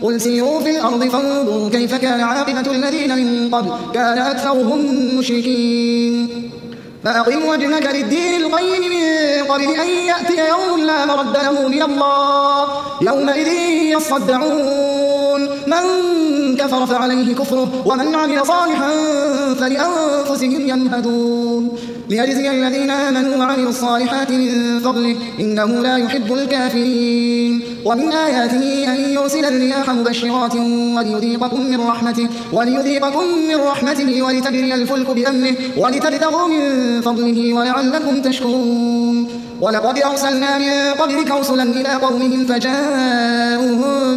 قل سيروا في الأرض فانظروا كيف كان عاقبة الذين من قبل كان أكثرهم مشركين فأقم وجهك للدين القيم من قبل أن يأتي يوم لا مرد له من الله يومئذ يصدعون من كفر فعليه كفره ومن عمل صالحا فلأنفسهم يمهدون ليجزي الذين آمنوا وعملوا الصالحات من فضله إنه لا يحب الكافرين ومن آياته أن يرسل الرياح مبشرات وليذيقكم من رحمته ولتجري الفلك بأمره ولتبتغوا من فضله ولعلكم تشكرون ولقد أرسلنا من قبلك رسلا إلى قومهم فجاءوهم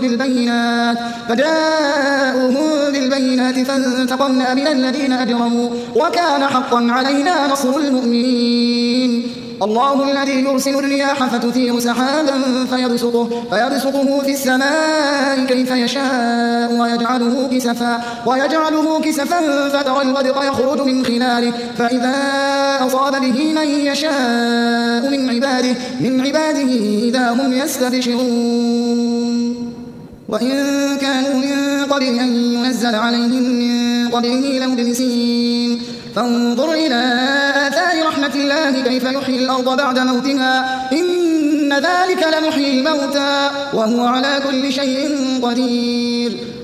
بالبينات فانتقمنا من الذين أجرموا وكان حقا علينا نصر المؤمنين الله الذي يرسل الرياح فتثير سحابا فيبسطه في السماء كيف يشاء ويجعله كسفا فترى الودق يخرج من خلاله فإذا أصاب به من يشاء من عباده إذا هم يستبشرون وإن كانوا من قبل أن ينزل عليهم من قبله لمبلسين فانظر إلى آثار رحمة الله كيف يحيي الأرض بعد موتها إن ذلك لمحيي الموتى وهو على كل شيء قدير